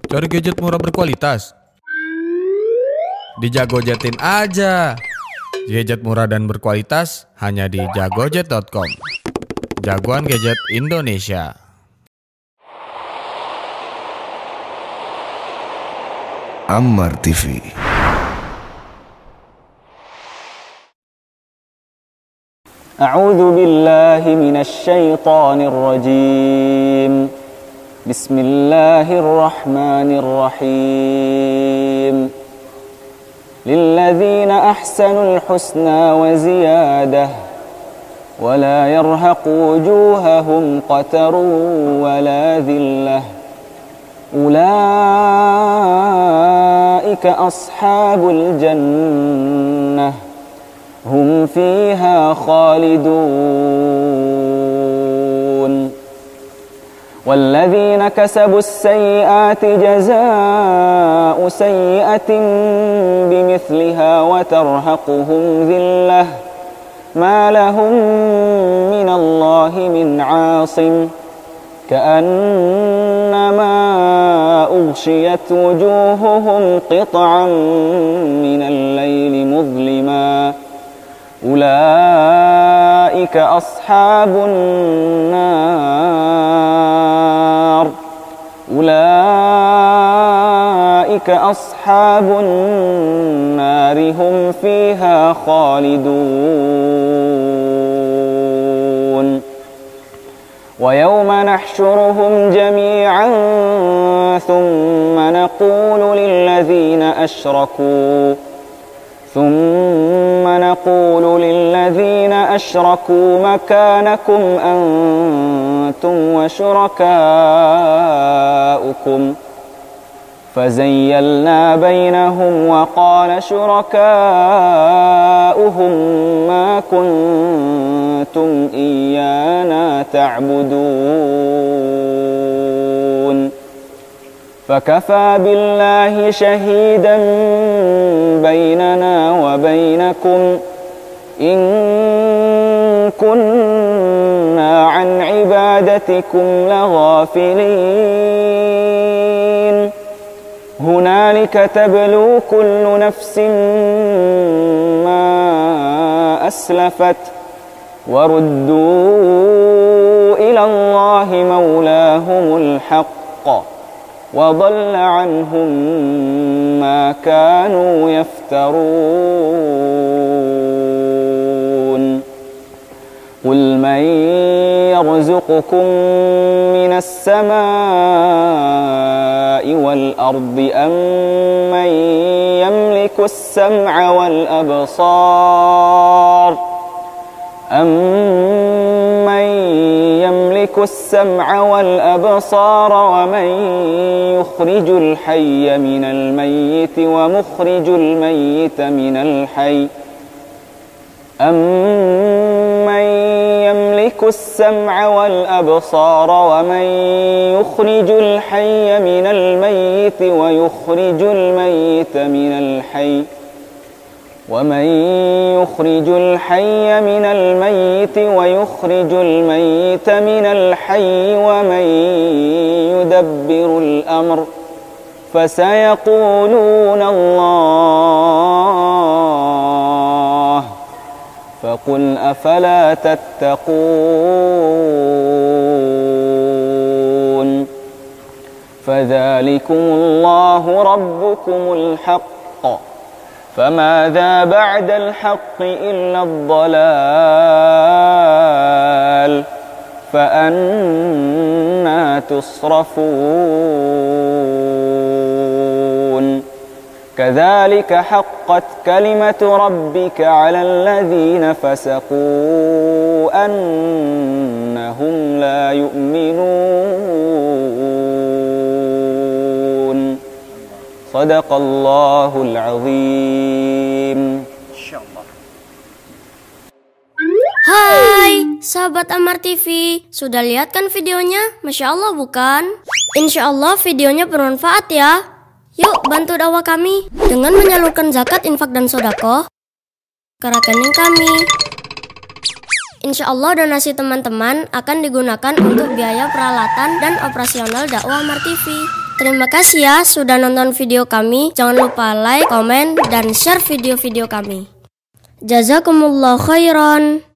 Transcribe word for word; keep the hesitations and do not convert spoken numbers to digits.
Cari gadget murah berkualitas? Di Jagojetin aja. Gadget murah dan berkualitas hanya di jagojet dot com. Jagoan gadget Indonesia. Ammar T V. A'udzu billahi minasy syaithanir rajim. Bismillahirrahmanirrahim. Lilladzina ahsanul husna wa ziyadah wa la yarhaqu wujuhahum qatarun wa la dhillah. Ulaika ashabul jannah hum fiha khalidun. والذين كسبوا السيئات جزاء سيئة بمثلها وترهقهم ذلة ما لهم من الله من عاصم كأنما أغشيت وجوههم قطعا من الليل مظلما أولئك أصحاب النار أولئك أصحاب النار هم فيها خالدون ويوم نحشرهم جميعا ثم نقول للذين أشركوا ثم نقول للذين أشركوا مكانكم أنتم وشركاؤكم فزيلنا بينهم وقال شركاؤهم ما كنتم إيانا تعبدون فكفى بالله شهيدا بيننا وبينكم إن كنا عن عبادتكم لغافلين هنالك تبلو كل نفس ما أسلفت وردوا إلى الله مولاهم الحق وضل عنهم ما كانوا يفترون قل من يرزقكم من السماء والأرض أم من يملك السمع والأبصار أَمَّن يَمْلِكُ السَّمْعَ وَالْأَبْصَارَ وَمَن يُخْرِجُ الْحَيَّ مِنَ الْمَيِّتِ وَمُخْرِجُ الْمَيِّتَ مِنَ الْحَيِّ أَمَّن يَمْلِكُ السَّمْعَ وَالْأَبْصَارَ وَمَن يُخْرِجُ الْحَيَّ مِنَ الْمَيِّتِ وَيُخْرِجُ الْمَيِّتَ مِنَ الْحَيِّ ومن يخرج الحي من الميت ويخرج الميت من الحي ومن يدبر الأمر فسيقولون الله فقل أفلا تتقون فذلكم الله ربكم الحق فماذا بعد الحق إلا الضلال فأنى تصرفون كذلك حقت كلمة ربك على الذين فسقوا أنهم لا يؤمنون صدق الله العظيم. Hai, sahabat Ammar T V, sudah lihat kan videonya? Masya Allah bukan? Insya Allah videonya bermanfaat ya. Yuk bantu dakwah kami dengan menyalurkan zakat, infak, dan sodako ke rekening kami. Insya Allah donasi teman-teman akan digunakan untuk biaya peralatan dan operasional dakwah Ammar T V. Terima kasih ya sudah nonton video kami. Jangan lupa like, komen, dan share video-video kami. Jazakumullah khairan.